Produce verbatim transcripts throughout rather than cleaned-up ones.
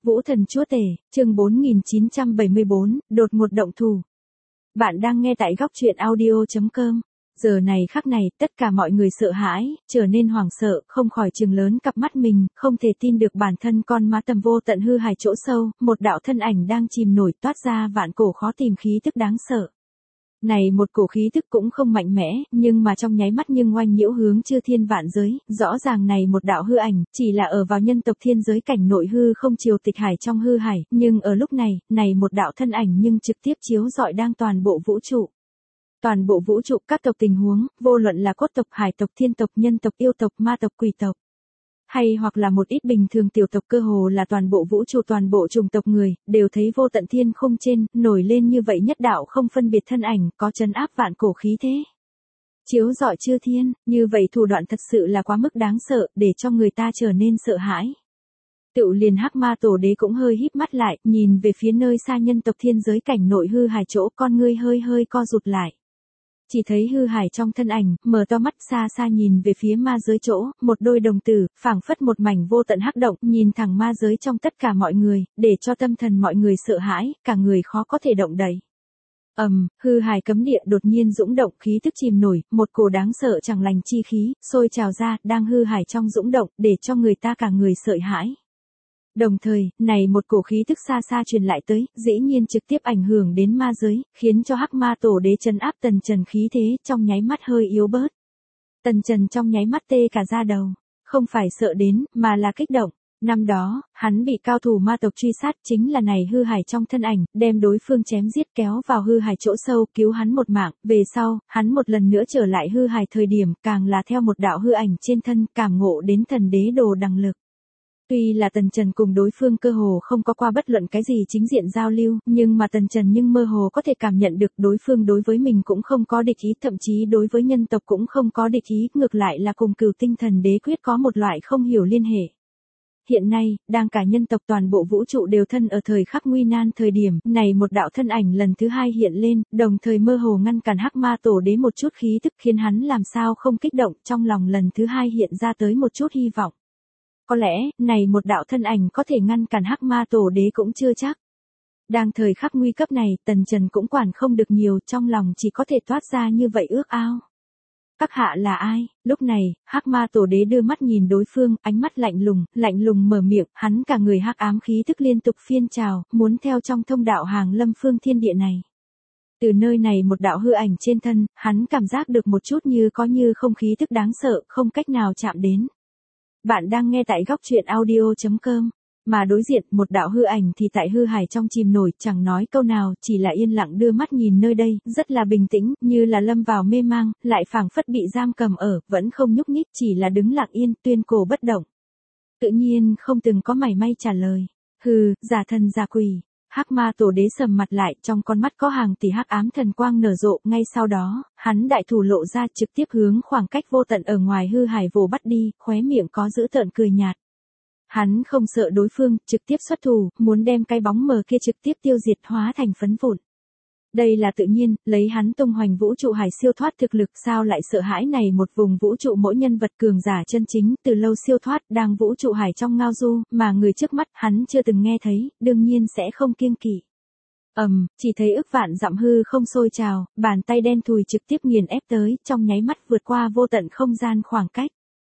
Vũ Thần Chúa Tể, chương bốn nghìn chín trăm bảy mươi bốn, đột ngột động thủ. Bạn đang nghe tại góc truyện audio chấm com. Giờ này khắc này, tất cả mọi người sợ hãi, trở nên hoảng sợ, không khỏi trừng lớn cặp mắt mình, không thể tin được bản thân con ma tầm vô tận hư hài chỗ sâu, một đạo thân ảnh đang chìm nổi toát ra vạn cổ khó tìm khí tức đáng sợ. Này một cổ khí tức cũng không mạnh mẽ, nhưng mà trong nháy mắt nhưng oanh nhiễu hướng chư thiên vạn giới, rõ ràng này một đạo hư ảnh, chỉ là ở vào nhân tộc thiên giới cảnh nội hư không chiều tịch hải trong hư hải, nhưng ở lúc này, này một đạo thân ảnh nhưng trực tiếp chiếu rọi đang toàn bộ vũ trụ. Toàn bộ vũ trụ các tộc tình huống, vô luận là cốt tộc, hải tộc, thiên tộc, nhân tộc, yêu tộc, ma tộc, quỷ tộc. Hay hoặc là một ít bình thường tiểu tộc, cơ hồ là toàn bộ vũ trụ, toàn bộ chủng tộc người, đều thấy vô tận thiên không trên, nổi lên như vậy nhất đạo không phân biệt thân ảnh, có trấn áp vạn cổ khí thế. Chiếu rọi chư thiên, như vậy thủ đoạn thật sự là quá mức đáng sợ, để cho người ta trở nên sợ hãi. Tựu liền Hắc Ma Tổ Đế cũng hơi híp mắt lại, nhìn về phía nơi xa nhân tộc thiên giới cảnh nội hư hài chỗ, con ngươi hơi hơi co rụt lại. Chỉ thấy hư hải trong thân ảnh, mở to mắt xa xa nhìn về phía ma giới chỗ, một đôi đồng tử, phảng phất một mảnh vô tận hắc động, nhìn thẳng ma giới trong tất cả mọi người, để cho tâm thần mọi người sợ hãi, cả người khó có thể động đậy. Ầm, um, hư hải cấm địa đột nhiên dũng động, khí tức chìm nổi, một cổ đáng sợ chẳng lành chi khí, sôi trào ra, đang hư hải trong dũng động, để cho người ta cả người sợ hãi. Đồng thời, này một cổ khí tức xa xa truyền lại tới, dĩ nhiên trực tiếp ảnh hưởng đến ma giới, khiến cho Hắc Ma Tổ Đế trấn áp Tần Trần khí thế, trong nháy mắt hơi yếu bớt. Tần Trần trong nháy mắt tê cả da đầu, không phải sợ đến, mà là kích động. Năm đó, hắn bị cao thủ ma tộc truy sát, chính là này hư hải trong thân ảnh, đem đối phương chém giết kéo vào hư hải chỗ sâu, cứu hắn một mạng, về sau, hắn một lần nữa trở lại hư hải thời điểm, càng là theo một đạo hư ảnh trên thân, cảm ngộ đến thần đế đồ đằng lực. Tuy là Tần Trần cùng đối phương cơ hồ không có qua bất luận cái gì chính diện giao lưu, nhưng mà Tần Trần nhưng mơ hồ có thể cảm nhận được đối phương đối với mình cũng không có địch ý, thậm chí đối với nhân tộc cũng không có địch ý, ngược lại là cùng Cửu Tinh Thần Đế quyết có một loại không hiểu liên hệ. Hiện nay, đang cả nhân tộc toàn bộ vũ trụ đều thân ở thời khắc nguy nan thời điểm, này một đạo thân ảnh lần thứ hai hiện lên, đồng thời mơ hồ ngăn cản Hắc Ma Tổ Đế một chút khí tức, khiến hắn làm sao không kích động, trong lòng lần thứ hai hiện ra tới một chút hy vọng. Có lẽ, này một đạo thân ảnh có thể ngăn cản Hắc Ma Tổ Đế cũng chưa chắc. Đang thời khắc nguy cấp này, Tần Trần cũng quản không được nhiều, trong lòng chỉ có thể toát ra như vậy ước ao. Các hạ là ai? Lúc này, Hắc Ma Tổ Đế đưa mắt nhìn đối phương, ánh mắt lạnh lùng, lạnh lùng mở miệng, hắn cả người hắc ám khí tức liên tục phiên trào, muốn theo trong thông đạo hàng lâm phương thiên địa này. Từ nơi này một đạo hư ảnh trên thân, hắn cảm giác được một chút như có như không khí tức đáng sợ, không cách nào chạm đến. Bạn đang nghe tại góc truyện audio chấm com, mà đối diện một đạo hư ảnh thì tại hư hải trong chìm nổi, chẳng nói câu nào, chỉ là yên lặng đưa mắt nhìn nơi đây, rất là bình tĩnh, như là lâm vào mê mang, lại phảng phất bị giam cầm ở, vẫn không nhúc nhích, chỉ là đứng lặng yên, tuyên cổ bất động. Tự nhiên không từng có mảy may trả lời. Hừ, giả thần giả quỷ. Hắc Ma Tổ Đế sầm mặt lại, trong con mắt có hàng tỷ hắc ám thần quang nở rộ, ngay sau đó, hắn đại thủ lộ ra, trực tiếp hướng khoảng cách vô tận ở ngoài hư hải vồ bắt đi, khóe miệng có dữ tợn cười nhạt. Hắn không sợ đối phương, trực tiếp xuất thủ, muốn đem cái bóng mờ kia trực tiếp tiêu diệt, hóa thành phấn vụn. Đây là tự nhiên, lấy hắn tung hoành vũ trụ hải siêu thoát thực lực, sao lại sợ hãi này một vùng vũ trụ mỗi nhân vật cường giả chân chính, từ lâu siêu thoát, đang vũ trụ hải trong ngao du, mà người trước mắt hắn chưa từng nghe thấy, đương nhiên sẽ không kiêng kỵ. Ầm, um, chỉ thấy ức vạn dặm hư không sôi trào, bàn tay đen thùi trực tiếp nghiền ép tới, trong nháy mắt vượt qua vô tận không gian khoảng cách.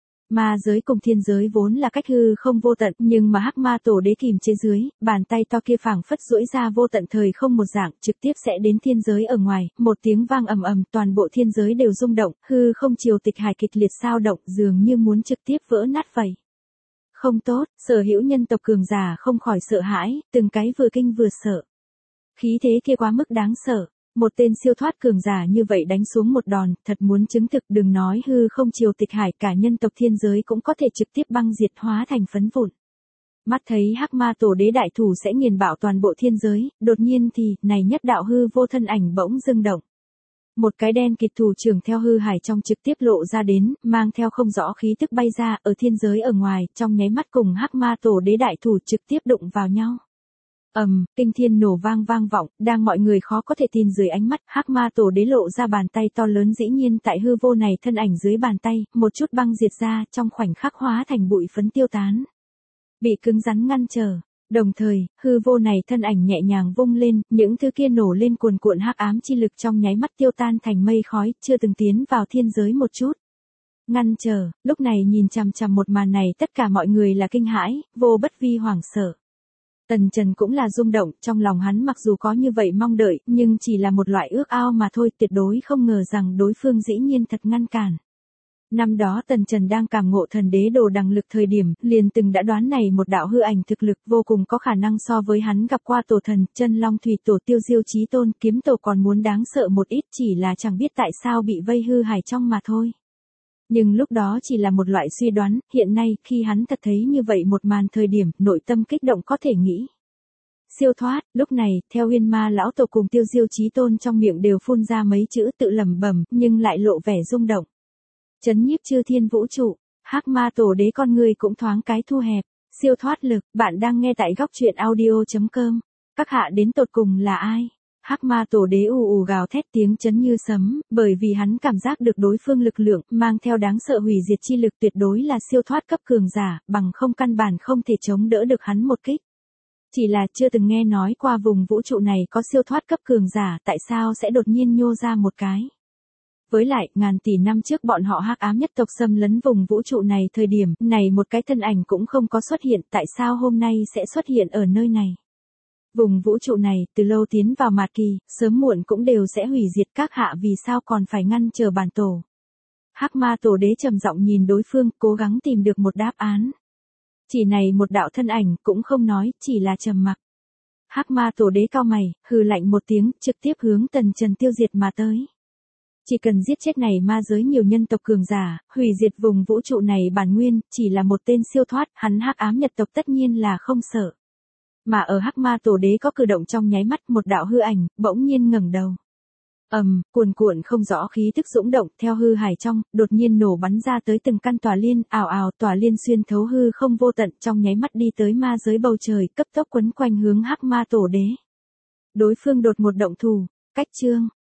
Ma giới cùng thiên giới vốn là cách hư không vô tận, nhưng mà Hắc Ma Tổ Đế kìm chế dưới, bàn tay to kia phảng phất duỗi ra vô tận thời không một dạng, trực tiếp sẽ đến thiên giới ở ngoài, một tiếng vang ầm ầm, toàn bộ thiên giới đều rung động, hư không chiều tịch hải kịch liệt sao động, dường như muốn trực tiếp vỡ nát vậy. Không tốt, sở hữu nhân tộc cường giả không khỏi sợ hãi, từng cái vừa kinh vừa sợ. Khí thế kia quá mức đáng sợ. Một tên siêu thoát cường giả như vậy đánh xuống một đòn, thật muốn chứng thực, đừng nói hư không chiều tịch hải, cả nhân tộc thiên giới cũng có thể trực tiếp băng diệt, hóa thành phấn vụn. Mắt thấy Hắc Ma Tổ Đế đại thủ sẽ nghiền bạo toàn bộ thiên giới, đột nhiên thì, này nhất đạo hư vô thân ảnh bỗng dưng động. Một cái đen kịt thủ trưởng theo hư hải trong trực tiếp lộ ra đến, mang theo không rõ khí tức bay ra, ở thiên giới ở ngoài, trong nháy mắt cùng Hắc Ma Tổ Đế đại thủ trực tiếp đụng vào nhau. Ầm, um, kinh thiên nổ vang vang vọng, đang mọi người khó có thể tin dưới ánh mắt, Hắc Ma Tổ Đế lộ ra bàn tay to lớn, dĩ nhiên tại hư vô này thân ảnh dưới bàn tay, một chút băng diệt ra, trong khoảnh khắc hóa thành bụi phấn tiêu tán. Bị cứng rắn ngăn trở, Đồng thời, hư vô này thân ảnh nhẹ nhàng vung lên, những thứ kia nổ lên cuồn cuộn hắc ám chi lực trong nháy mắt tiêu tan thành mây khói, chưa từng tiến vào thiên giới một chút. Ngăn chờ, lúc này nhìn chằm chằm một màn này tất cả mọi người là kinh hãi, vô bất vi hoảng sợ. Tần Trần cũng là rung động, trong lòng hắn mặc dù có như vậy mong đợi, nhưng chỉ là một loại ước ao mà thôi, tuyệt đối không ngờ rằng đối phương dĩ nhiên thật ngăn cản. Năm đó Tần Trần đang cảm ngộ thần đế đồ đằng lực thời điểm, liền từng đã đoán này một đạo hư ảnh thực lực vô cùng có khả năng so với hắn gặp qua tổ thần, chân long thủy tổ Tiêu Diêu Chí Tôn, kiếm tổ còn muốn đáng sợ một ít, chỉ là chẳng biết tại sao bị vây hư hải trong mà thôi. Nhưng lúc đó chỉ là một loại suy đoán, hiện nay khi hắn thật thấy như vậy một màn thời điểm, nội tâm kích động có thể nghĩ. Siêu thoát, lúc này, theo Huyên Ma lão tổ cùng Tiêu Diêu Chí Tôn trong miệng đều phun ra mấy chữ tự lẩm bẩm, nhưng lại lộ vẻ rung động. Chấn nhiếp chư thiên vũ trụ, Hắc Ma tổ đế con người cũng thoáng cái thu hẹp, siêu thoát lực, bạn đang nghe tại góc truyện audio chấm com. Các hạ đến tột cùng là ai? Hắc Ma tổ đế ù ù gào thét tiếng chấn như sấm, bởi vì hắn cảm giác được đối phương lực lượng mang theo đáng sợ hủy diệt chi lực tuyệt đối là siêu thoát cấp cường giả, bằng không căn bản không thể chống đỡ được hắn một kích. Chỉ là chưa từng nghe nói qua vùng vũ trụ này có siêu thoát cấp cường giả, tại sao sẽ đột nhiên nhô ra một cái. Với lại, ngàn tỷ năm trước bọn họ hắc ám nhất tộc xâm lấn vùng vũ trụ này thời điểm, này một cái thân ảnh cũng không có xuất hiện, tại sao hôm nay sẽ xuất hiện ở nơi này. Vùng vũ trụ này, từ lâu tiến vào mạt kỳ, sớm muộn cũng đều sẽ hủy diệt, các hạ vì sao còn phải ngăn chờ bản tổ. Hắc Ma tổ đế trầm giọng nhìn đối phương, cố gắng tìm được một đáp án. Chỉ này một đạo thân ảnh, cũng không nói, chỉ là trầm mặc. Hắc Ma tổ đế cao mày, hừ lạnh một tiếng, trực tiếp hướng Tần Trần tiêu diệt mà tới. Chỉ cần giết chết này ma giới nhiều nhân tộc cường giả, hủy diệt vùng vũ trụ này bản nguyên, chỉ là một tên siêu thoát, hắn hắc ám nhật tộc tất nhiên là không sợ. Mà ở Hắc Ma tổ đế có cử động trong nháy mắt, một đạo hư ảnh bỗng nhiên ngẩng đầu. Ầm, um, cuồn cuộn không rõ khí tức dũng động theo hư hải trong, đột nhiên nổ bắn ra tới từng căn tòa liên, ào ào tòa liên xuyên thấu hư không vô tận, trong nháy mắt đi tới ma giới bầu trời, cấp tốc quấn quanh hướng Hắc Ma tổ đế. Đối phương đột một động thủ, cách chương